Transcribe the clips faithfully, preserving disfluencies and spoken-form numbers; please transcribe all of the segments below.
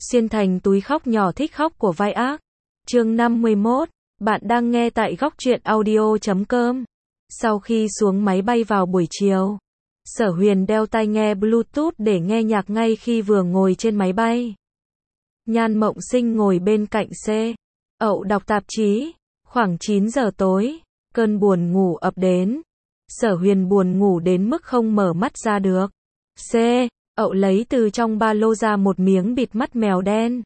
xuyên thành túi khóc nhỏ thích khóc của vai ác. Chương năm mươi mốt, bạn đang nghe tại góc truyện audio chấm com. Sau khi xuống máy bay vào buổi chiều, Sở Huyền đeo tai nghe Bluetooth để nghe nhạc ngay khi vừa ngồi trên máy bay. Nhan Mộng Sinh ngồi bên cạnh xe, ậu đọc tạp chí. Khoảng chín giờ tối, cơn buồn ngủ ập đến. Sở Huyền buồn ngủ đến mức không mở mắt ra được. C. Ậu lấy từ trong ba lô ra một miếng bịt mắt mèo đen.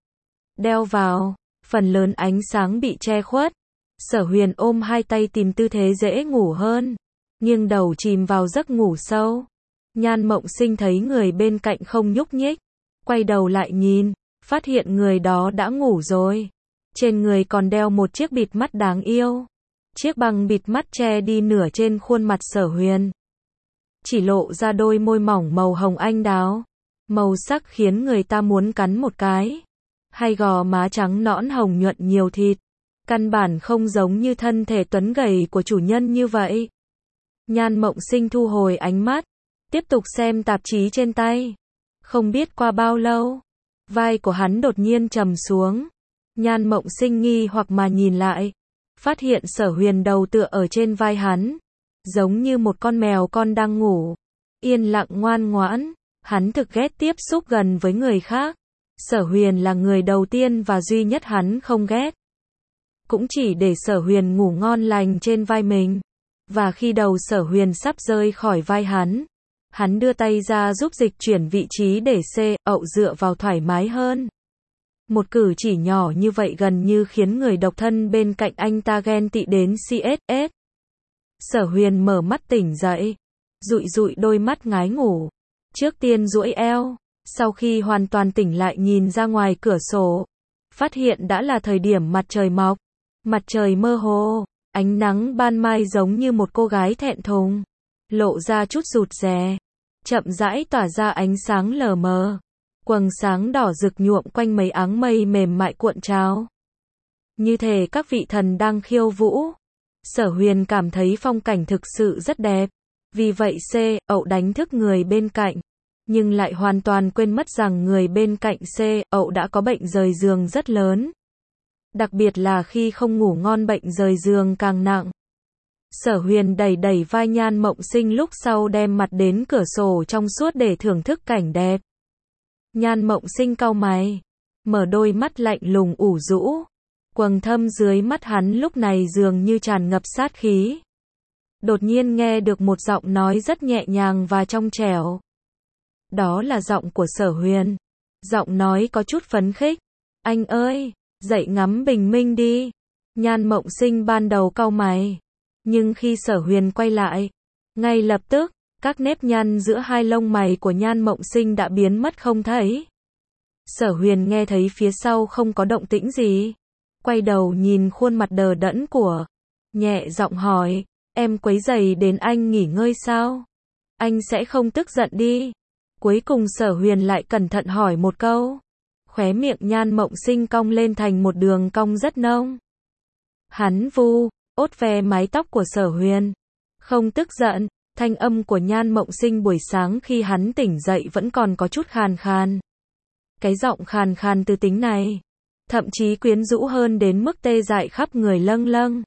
Đeo vào, phần lớn ánh sáng bị che khuất. Sở Huyền ôm hai tay tìm tư thế dễ ngủ hơn, nghiêng đầu chìm vào giấc ngủ sâu. Nhan Mộng Sinh thấy người bên cạnh không nhúc nhích, quay đầu lại nhìn, phát hiện người đó đã ngủ rồi. Trên người còn đeo một chiếc bịt mắt đáng yêu. Chiếc băng bịt mắt che đi nửa trên khuôn mặt Sở Huyền, chỉ lộ ra đôi môi mỏng màu hồng anh đào. Màu sắc khiến người ta muốn cắn một cái. Hai gò má trắng nõn hồng nhuận nhiều thịt, căn bản không giống như thân thể tuấn gầy của chủ nhân như vậy. Nhan Mộng Sinh thu hồi ánh mắt, tiếp tục xem tạp chí trên tay. Không biết qua bao lâu, vai của hắn đột nhiên trầm xuống. Nhan Mộng Sinh nghi hoặc mà nhìn lại, phát hiện Sở Huyền đầu tựa ở trên vai hắn, giống như một con mèo con đang ngủ, yên lặng ngoan ngoãn. Hắn thực ghét tiếp xúc gần với người khác. Sở Huyền là người đầu tiên và duy nhất hắn không ghét. Cũng chỉ để Sở Huyền ngủ ngon lành trên vai mình. Và khi đầu Sở Huyền sắp rơi khỏi vai hắn, hắn đưa tay ra giúp dịch chuyển vị trí để C. Ậu dựa vào thoải mái hơn. Một cử chỉ nhỏ như vậy gần như khiến người độc thân bên cạnh anh ta ghen tị đến xê ét ét. Sở Huyền mở mắt tỉnh dậy, dụi dụi đôi mắt ngái ngủ. Trước tiên duỗi eo, sau khi hoàn toàn tỉnh lại nhìn ra ngoài cửa sổ, phát hiện đã là thời điểm mặt trời mọc. Mặt trời mơ hồ, ánh nắng ban mai giống như một cô gái thẹn thùng, lộ ra chút rụt rè, chậm rãi tỏa ra ánh sáng lờ mờ. Quầng sáng đỏ rực nhuộm quanh mấy áng mây mềm mại cuộn trào, như thể các vị thần đang khiêu vũ. Sở Huyền cảm thấy phong cảnh thực sự rất đẹp, vì vậy C. Ậu đánh thức người bên cạnh, nhưng lại hoàn toàn quên mất rằng người bên cạnh C. Ậu đã có bệnh rời giường rất lớn. Đặc biệt là khi không ngủ ngon bệnh rời giường càng nặng. Sở Huyền đẩy đẩy vai Nhan Mộng Sinh lúc sau đem mặt đến cửa sổ trong suốt để thưởng thức cảnh đẹp. Nhan Mộng Sinh cau mày, mở đôi mắt lạnh lùng ủ rũ. Quầng thâm dưới mắt hắn lúc này dường như tràn ngập sát khí. Đột nhiên nghe được một giọng nói rất nhẹ nhàng và trong trẻo. Đó là giọng của Sở Huyền. Giọng nói có chút phấn khích. Anh ơi, dậy ngắm bình minh đi. Nhan Mộng Sinh ban đầu cau mày, nhưng khi Sở Huyền quay lại, ngay lập tức, các nếp nhăn giữa hai lông mày của Nhan Mộng Sinh đã biến mất không thấy. Sở Huyền nghe thấy phía sau không có động tĩnh gì, quay đầu nhìn khuôn mặt đờ đẫn của, nhẹ giọng hỏi, em quấy rầy đến anh nghỉ ngơi sao? Anh sẽ không tức giận đi. Cuối cùng Sở Huyền lại cẩn thận hỏi một câu. Khóe miệng Nhan Mộng Sinh cong lên thành một đường cong rất nông. Hắn vu, ốt ve mái tóc của Sở Huyền. Không tức giận. Thanh âm của Nhan Mộng Sinh buổi sáng khi hắn tỉnh dậy vẫn còn có chút khàn khàn. Cái giọng khàn khàn tư tính này, thậm chí quyến rũ hơn đến mức tê dại khắp người lâng lâng.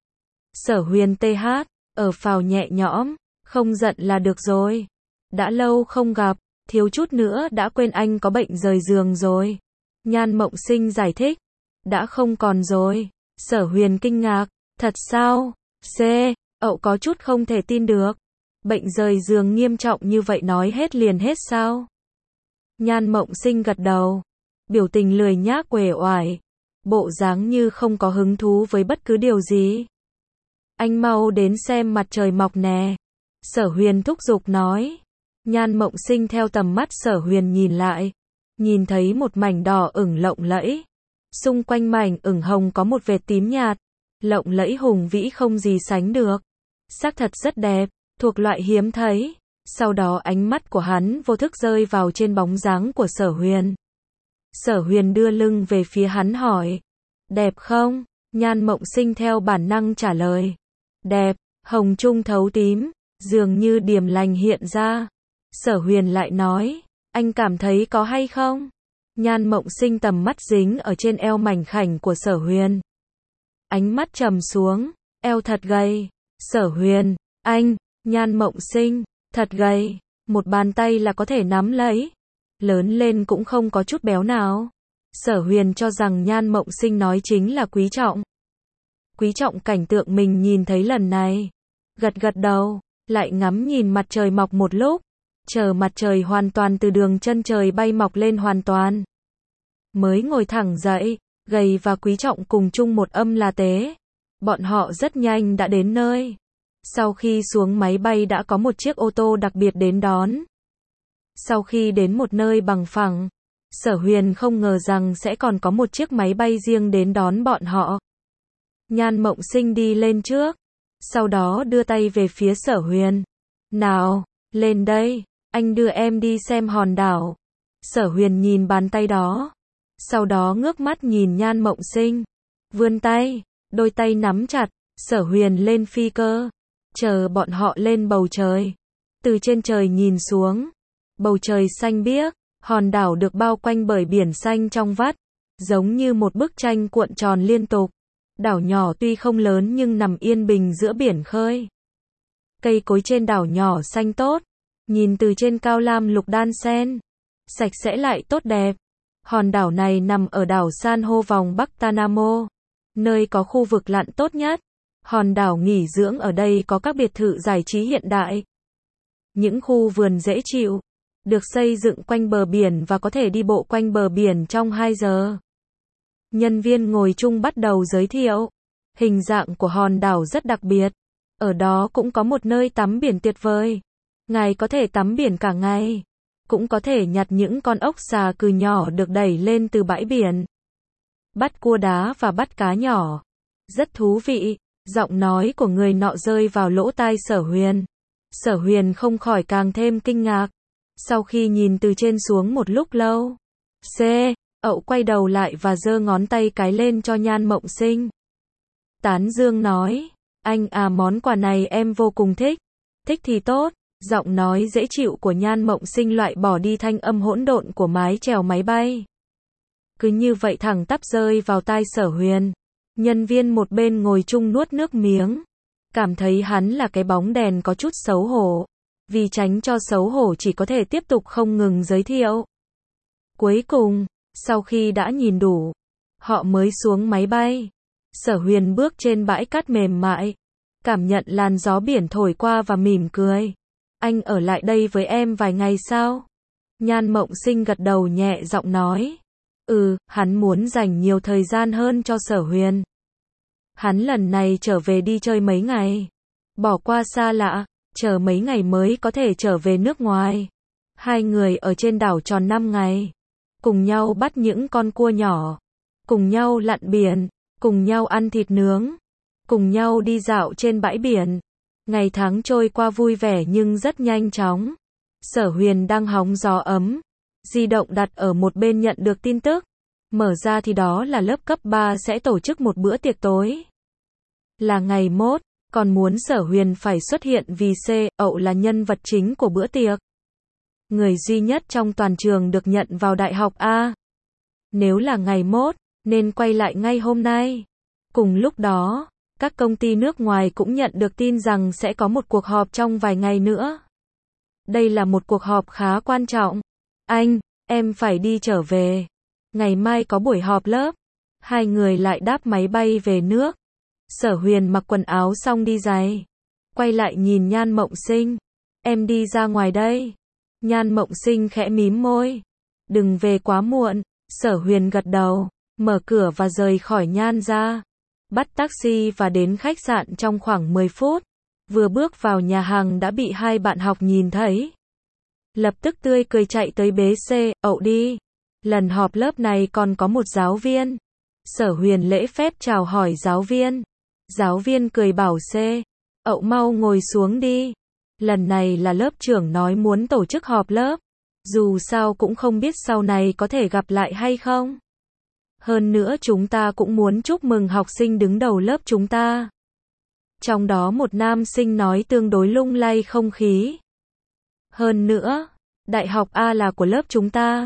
Sở Huyền tê hát, ở phào nhẹ nhõm, không giận là được rồi. Đã lâu không gặp, thiếu chút nữa đã quên anh có bệnh rời giường rồi. Nhan Mộng Sinh giải thích, đã không còn rồi. Sở Huyền kinh ngạc, thật sao? C. Ậu có chút không thể tin được. Bệnh rời giường nghiêm trọng như vậy nói hết liền hết sao? Nhan Mộng Sinh gật đầu, biểu tình lười nhác uể oải, bộ dáng như không có hứng thú với bất cứ điều gì. Anh mau đến xem mặt trời mọc nè. Sở Huyền thúc giục nói. Nhan Mộng Sinh theo tầm mắt Sở Huyền nhìn lại, nhìn thấy một mảnh đỏ ửng lộng lẫy. Xung quanh mảnh ửng hồng có một vệt tím nhạt, lộng lẫy hùng vĩ không gì sánh được. Sắc thật rất đẹp, thuộc loại hiếm thấy. Sau đó ánh mắt của hắn vô thức rơi vào trên bóng dáng của Sở Huyền. Sở Huyền đưa lưng về phía hắn hỏi, đẹp không? Nhan Mộng Sinh theo bản năng trả lời, đẹp. Hồng trung thấu tím, dường như điềm lành hiện ra. Sở Huyền lại nói, anh cảm thấy có hay không? Nhan Mộng Sinh tầm mắt dính ở trên eo mảnh khảnh của Sở Huyền. Ánh mắt trầm xuống, eo thật gầy. Sở Huyền, anh, Nhan Mộng Sinh, thật gầy, một bàn tay là có thể nắm lấy. Lớn lên cũng không có chút béo nào. Sở Huyền cho rằng Nhan Mộng Sinh nói chính là quý trọng. Quý trọng cảnh tượng mình nhìn thấy lần này. Gật gật đầu, lại ngắm nhìn mặt trời mọc một lúc. Chờ mặt trời hoàn toàn từ đường chân trời bay mọc lên hoàn toàn. Mới ngồi thẳng dậy, gầy và quý trọng cùng chung một âm là tế. Bọn họ rất nhanh đã đến nơi. Sau khi xuống máy bay đã có một chiếc ô tô đặc biệt đến đón. Sau khi đến một nơi bằng phẳng, Sở Huyền không ngờ rằng sẽ còn có một chiếc máy bay riêng đến đón bọn họ. Nhan Mộng Sinh đi lên trước, sau đó đưa tay về phía Sở Huyền. Nào, lên đây, anh đưa em đi xem hòn đảo. Sở Huyền nhìn bàn tay đó, sau đó ngước mắt nhìn Nhan Mộng Sinh, vươn tay, đôi tay nắm chặt. Sở Huyền lên phi cơ, chờ bọn họ lên bầu trời. Từ trên trời nhìn xuống, bầu trời xanh biếc, hòn đảo được bao quanh bởi biển xanh trong vắt, giống như một bức tranh cuộn tròn liên tục. Đảo nhỏ tuy không lớn nhưng nằm yên bình giữa biển khơi. Cây cối trên đảo nhỏ xanh tốt, nhìn từ trên cao lam lục đan xen, sạch sẽ lại tốt đẹp. Hòn đảo này nằm ở đảo san hô vòng Bắc Tanamo, nơi có khu vực lặn tốt nhất. Hòn đảo nghỉ dưỡng ở đây có các biệt thự giải trí hiện đại, những khu vườn dễ chịu, được xây dựng quanh bờ biển và có thể đi bộ quanh bờ biển trong hai giờ. Nhân viên ngồi chung bắt đầu giới thiệu. Hình dạng của hòn đảo rất đặc biệt. Ở đó cũng có một nơi tắm biển tuyệt vời. Ngài có thể tắm biển cả ngày. Cũng có thể nhặt những con ốc xà cừ nhỏ được đẩy lên từ bãi biển. Bắt cua đá và bắt cá nhỏ. Rất thú vị. Giọng nói của người nọ rơi vào lỗ tai Sở Huyền. Sở Huyền không khỏi càng thêm kinh ngạc. Sau khi nhìn từ trên xuống một lúc lâu, C, ậu quay đầu lại và giơ ngón tay cái lên cho Nhan Mộng Sinh. Tán dương nói, anh à, món quà này em vô cùng thích. Thích thì tốt. Giọng nói dễ chịu của Nhan Mộng Sinh loại bỏ đi thanh âm hỗn độn của mái chèo máy bay. Cứ như vậy thẳng tắp rơi vào tai Sở Huyền. Nhân viên một bên ngồi chung nuốt nước miếng. Cảm thấy hắn là cái bóng đèn có chút xấu hổ. Vì tránh cho xấu hổ chỉ có thể tiếp tục không ngừng giới thiệu. Cuối cùng, sau khi đã nhìn đủ, họ mới xuống máy bay. Sở Huyền bước trên bãi cát mềm mại, cảm nhận làn gió biển thổi qua và mỉm cười. Anh ở lại đây với em vài ngày sao? Nhan Mộng Sinh gật đầu nhẹ giọng nói. Ừ, hắn muốn dành nhiều thời gian hơn cho Sở Huyền. Hắn lần này trở về đi chơi mấy ngày. Bỏ qua xa lạ, chờ mấy ngày mới có thể trở về nước ngoài. Hai người ở trên đảo tròn năm ngày. Cùng nhau bắt những con cua nhỏ. Cùng nhau lặn biển. Cùng nhau ăn thịt nướng. Cùng nhau đi dạo trên bãi biển. Ngày tháng trôi qua vui vẻ nhưng rất nhanh chóng. Sở Huyền đang hóng gió ấm. Di động đặt ở một bên nhận được tin tức. Mở ra thì đó là lớp cấp ba sẽ tổ chức một bữa tiệc tối. Là ngày mốt, còn muốn Sở Huyền phải xuất hiện vì C, ậu là nhân vật chính của bữa tiệc. Người duy nhất trong toàn trường được nhận vào đại học A. Nếu là ngày mốt, nên quay lại ngay hôm nay. Cùng lúc đó, các công ty nước ngoài cũng nhận được tin rằng sẽ có một cuộc họp trong vài ngày nữa. Đây là một cuộc họp khá quan trọng. Anh, em phải đi trở về. Ngày mai có buổi họp lớp. Hai người lại đáp máy bay về nước. Sở Huyền mặc quần áo xong đi giày. Quay lại nhìn Nhan Mộng Sinh. Em đi ra ngoài đây. Nhan Mộng Sinh khẽ mím môi. Đừng về quá muộn. Sở Huyền gật đầu, mở cửa và rời khỏi Nhan ra. Bắt taxi và đến khách sạn trong khoảng mười phút. Vừa bước vào nhà hàng đã bị hai bạn học nhìn thấy. Lập tức tươi cười chạy tới bế C, ậu đi. Lần họp lớp này còn có một giáo viên. Sở Huyền lễ phép chào hỏi giáo viên. Giáo viên cười bảo C, ậu mau ngồi xuống đi. Lần này là lớp trưởng nói muốn tổ chức họp lớp. Dù sao cũng không biết sau này có thể gặp lại hay không. Hơn nữa chúng ta cũng muốn chúc mừng học sinh đứng đầu lớp chúng ta. Trong đó một nam sinh nói tương đối lung lay không khí. Hơn nữa, đại học A là của lớp chúng ta.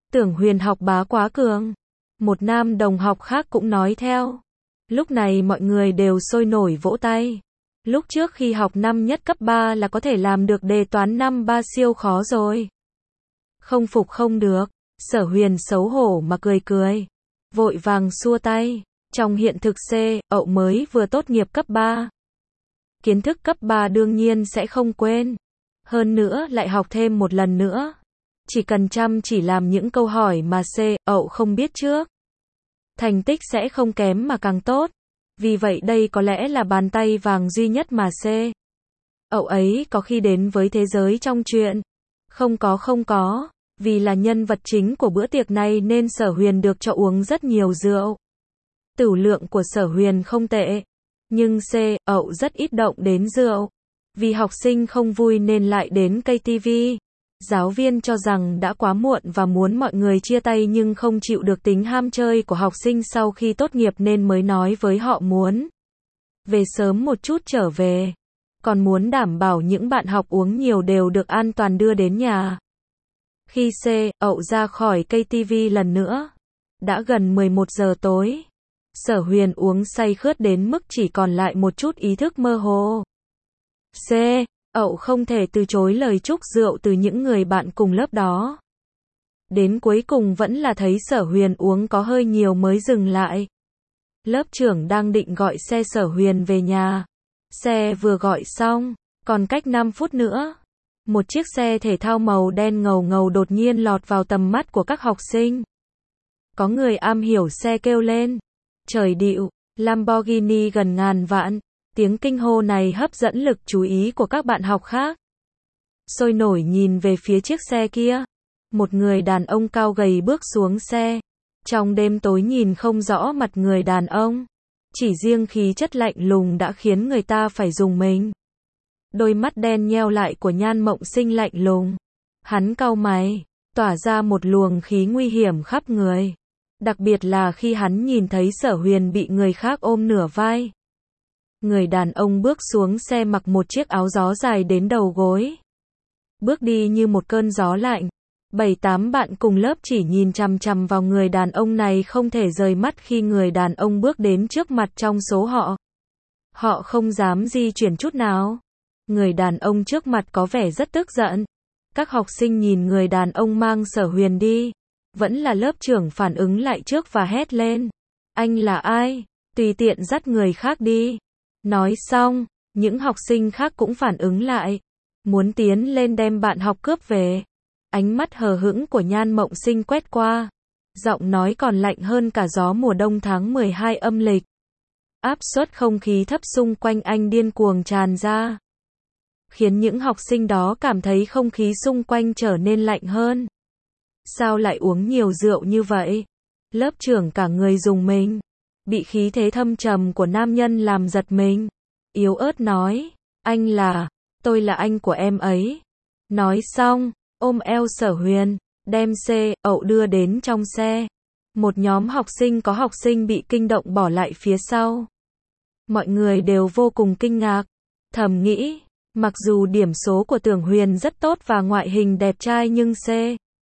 Tưởng Huyền học bá quá cường. Một nam đồng học khác cũng nói theo. Lúc này mọi người đều sôi nổi vỗ tay. Lúc trước khi học năm nhất cấp ba là có thể làm được đề toán năm ba siêu khó rồi. Không phục không được. Sở Huyền xấu hổ mà cười cười. Vội vàng xua tay. Trong hiện thực C, ậu mới vừa tốt nghiệp cấp ba. Kiến thức cấp ba đương nhiên sẽ không quên. Hơn nữa lại học thêm một lần nữa. Chỉ cần chăm chỉ làm những câu hỏi mà C, ậu không biết trước. Thành tích sẽ không kém mà càng tốt. Vì vậy đây có lẽ là bàn tay vàng duy nhất mà C, ậu ấy có khi đến với thế giới trong truyện. Không có không có. Vì là nhân vật chính của bữa tiệc này nên Sở Huyền được cho uống rất nhiều rượu. Tửu lượng của Sở Huyền không tệ. Nhưng C, ậu rất ít động đến rượu. Vì học sinh không vui nên lại đến cây tivi. Giáo viên cho rằng đã quá muộn và muốn mọi người chia tay nhưng không chịu được tính ham chơi của học sinh sau khi tốt nghiệp nên mới nói với họ muốn về sớm một chút trở về. Còn muốn đảm bảo những bạn học uống nhiều đều được an toàn đưa đến nhà. Khi C, ậu ra khỏi cây tivi lần nữa, đã gần mười một giờ tối. Sở Huyền uống say khướt đến mức chỉ còn lại một chút ý thức mơ hồ. C, ậu không thể từ chối lời chúc rượu từ những người bạn cùng lớp đó. Đến cuối cùng vẫn là thấy Sở Huyền uống có hơi nhiều mới dừng lại. Lớp trưởng đang định gọi xe Sở Huyền về nhà. Xe vừa gọi xong, còn cách năm phút nữa. Một chiếc xe thể thao màu đen ngầu ngầu đột nhiên lọt vào tầm mắt của các học sinh. Có người am hiểu xe kêu lên. Trời điệu, Lamborghini gần ngàn vạn. Tiếng kinh hô này hấp dẫn lực chú ý của các bạn học khác. Sôi nổi nhìn về phía chiếc xe kia. Một người đàn ông cao gầy bước xuống xe. Trong đêm tối nhìn không rõ mặt người đàn ông. Chỉ riêng khí chất lạnh lùng đã khiến người ta phải rùng mình. Đôi mắt đen nheo lại của Nhan Mộng Sinh lạnh lùng. Hắn cau mày, tỏa ra một luồng khí nguy hiểm khắp người. Đặc biệt là khi hắn nhìn thấy Sở Huyền bị người khác ôm nửa vai. Người đàn ông bước xuống xe mặc một chiếc áo gió dài đến đầu gối. Bước đi như một cơn gió lạnh. Bảy tám bạn cùng lớp chỉ nhìn chằm chằm vào người đàn ông này không thể rời mắt khi người đàn ông bước đến trước mặt trong số họ. Họ không dám di chuyển chút nào. Người đàn ông trước mặt có vẻ rất tức giận. Các học sinh nhìn người đàn ông mang Sở Huyền đi. Vẫn là lớp trưởng phản ứng lại trước và hét lên. Anh là ai? Tùy tiện dắt người khác đi. Nói xong, những học sinh khác cũng phản ứng lại. Muốn tiến lên đem bạn học cướp về. Ánh mắt hờ hững của Nhan Mộng Sinh quét qua. Giọng nói còn lạnh hơn cả gió mùa đông tháng mười hai âm lịch. Áp suất không khí thấp xung quanh anh điên cuồng tràn ra. Khiến những học sinh đó cảm thấy không khí xung quanh trở nên lạnh hơn. Sao lại uống nhiều rượu như vậy? Lớp trưởng cả người rùng mình. Bị khí thế thâm trầm của nam nhân làm giật mình. Yếu ớt nói. Anh là, tôi là anh của em ấy. Nói xong, ôm eo Sở Huyền, đem C, ậu đưa đến trong xe. Một nhóm học sinh có học sinh bị kinh động bỏ lại phía sau. Mọi người đều vô cùng kinh ngạc. Thầm nghĩ, mặc dù điểm số của Tưởng Huyền rất tốt và ngoại hình đẹp trai nhưng C,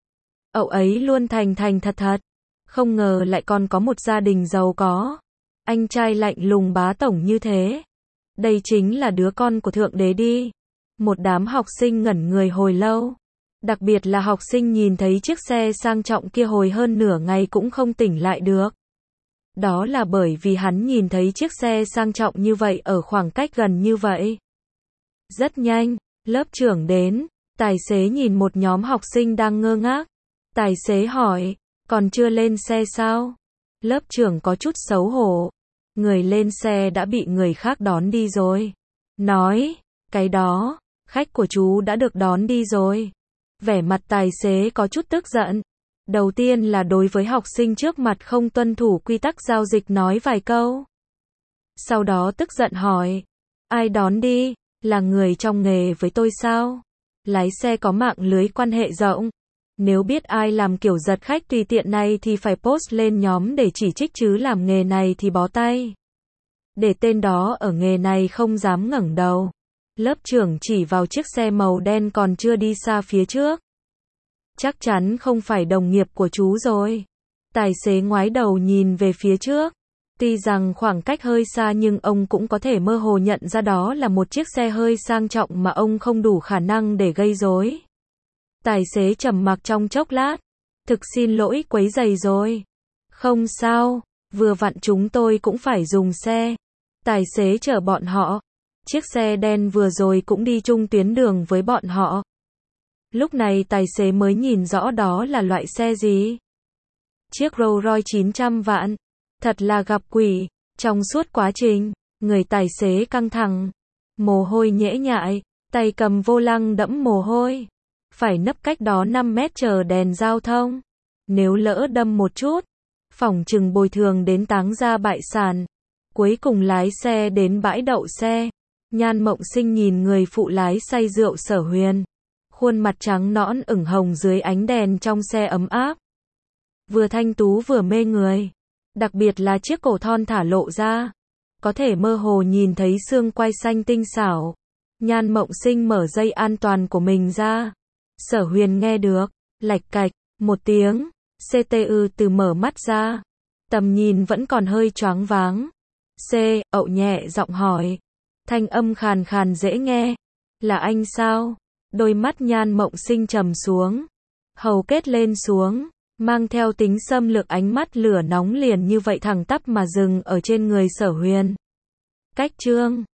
ậu ấy luôn thành thành thật thật. Không ngờ lại còn có một gia đình giàu có. Anh trai lạnh lùng bá tổng như thế. Đây chính là đứa con của Thượng Đế đi. Một đám học sinh ngẩn người hồi lâu. Đặc biệt là học sinh nhìn thấy chiếc xe sang trọng kia hồi hơn nửa ngày cũng không tỉnh lại được. Đó là bởi vì hắn nhìn thấy chiếc xe sang trọng như vậy ở khoảng cách gần như vậy. Rất nhanh, lớp trưởng đến. Tài xế nhìn một nhóm học sinh đang ngơ ngác. Tài xế hỏi, còn chưa lên xe sao? Lớp trưởng có chút xấu hổ. Người lên xe đã bị người khác đón đi rồi. Nói, cái đó, khách của chú đã được đón đi rồi. Vẻ mặt tài xế có chút tức giận. Đầu tiên là đối với học sinh trước mặt không tuân thủ quy tắc giao dịch nói vài câu. Sau đó tức giận hỏi, ai đón đi? Là người trong nghề với tôi sao? Lái xe có mạng lưới quan hệ rộng. Nếu biết ai làm kiểu giật khách tùy tiện này thì phải post lên nhóm để chỉ trích chứ làm nghề này thì bó tay. Để tên đó ở nghề này không dám ngẩng đầu. Lớp trưởng chỉ vào chiếc xe màu đen còn chưa đi xa phía trước. Chắc chắn không phải đồng nghiệp của chú rồi. Tài xế ngoái đầu nhìn về phía trước. Tuy rằng khoảng cách hơi xa nhưng ông cũng có thể mơ hồ nhận ra đó là một chiếc xe hơi sang trọng mà ông không đủ khả năng để gây rối. Tài xế trầm mặc trong chốc lát. Thực xin lỗi quấy rầy rồi. Không sao, vừa vặn chúng tôi cũng phải dùng xe. Tài xế chở bọn họ. Chiếc xe đen vừa rồi cũng đi chung tuyến đường với bọn họ. Lúc này tài xế mới nhìn rõ đó là loại xe gì. Chiếc Rolls Royce chín trăm vạn. Thật là gặp quỷ. Trong suốt quá trình, người tài xế căng thẳng. Mồ hôi nhễ nhại, tay cầm vô lăng đẫm mồ hôi. Phải nấp cách đó năm mét chờ đèn giao thông. Nếu lỡ đâm một chút, phỏng chừng bồi thường đến táng ra bại sản. Cuối cùng lái xe đến bãi đậu xe. Nhan Mộng Sinh nhìn người phụ lái say rượu Sở Huyền. Khuôn mặt trắng nõn ửng hồng dưới ánh đèn trong xe ấm áp. Vừa thanh tú vừa mê người. Đặc biệt là chiếc cổ thon thả lộ ra. Có thể mơ hồ nhìn thấy xương quai xanh tinh xảo. Nhan Mộng Sinh mở dây an toàn của mình ra. Sở Huyền nghe được. Lạch cạch, một tiếng. xê tê u từ mở mắt ra. Tầm nhìn vẫn còn hơi choáng váng. C, ậu nhẹ giọng hỏi. Thanh âm khàn khàn dễ nghe. Là anh sao? Đôi mắt Nhan Mộng Sinh trầm xuống. Hầu kết lên xuống. Mang theo tính xâm lược, ánh mắt lửa nóng liền như vậy thẳng tắp mà dừng ở trên người Sở Huyền. Cách chương